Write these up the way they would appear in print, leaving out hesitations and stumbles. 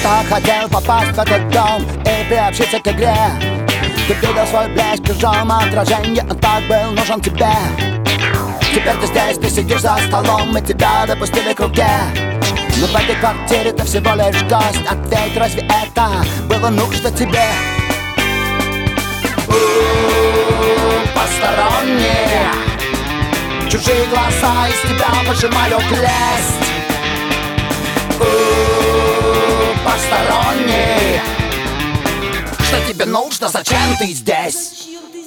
так хотел попасть в этот дом и приобщиться к игре. Ты видел свой блеск в чужом отражении, он так был нужен тебе. Теперь ты здесь, ты сидишь за столом, и тебя допустили к руке. Но в этой квартире ты всего лишь гость. Ответь, разве это было нужно тебе? Посторонние, чужие глаза из тебя выжимают лесть. Посторонние, что тебе нужно, зачем ты здесь?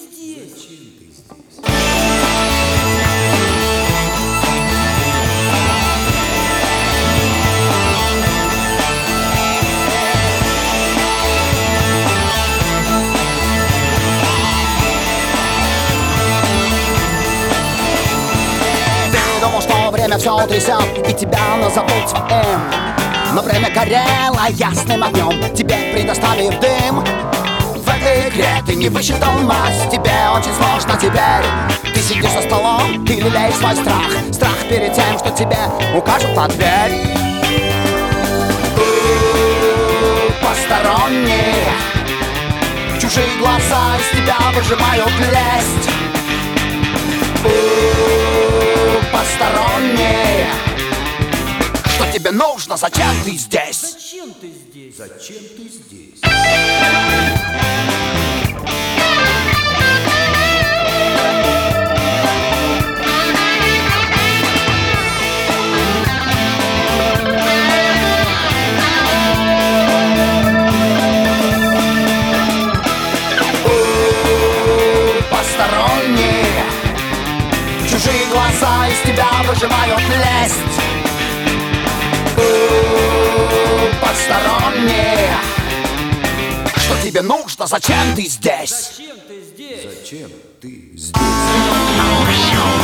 Думал, что время все утрясет и тебя назовут своим. Но время горело ясным огнем, тебе предоставив дым. В этой игре ты не высчитал мать, тебе очень сложно теперь. Ты сидишь за столом и лелеешь свой страх. Страх перед тем, что тебе укажут на дверь. Посторонние, чужие глаза из тебя выжимают лесть. Посторонние, что тебе нужно, зачем ты здесь? Зачем ты здесь? Зачем ты здесь? Посторонние, чужие глаза из тебя выжимают лесть. Посторонние, что тебе нужно, зачем ты здесь? Зачем ты здесь? Зачем ты здесь?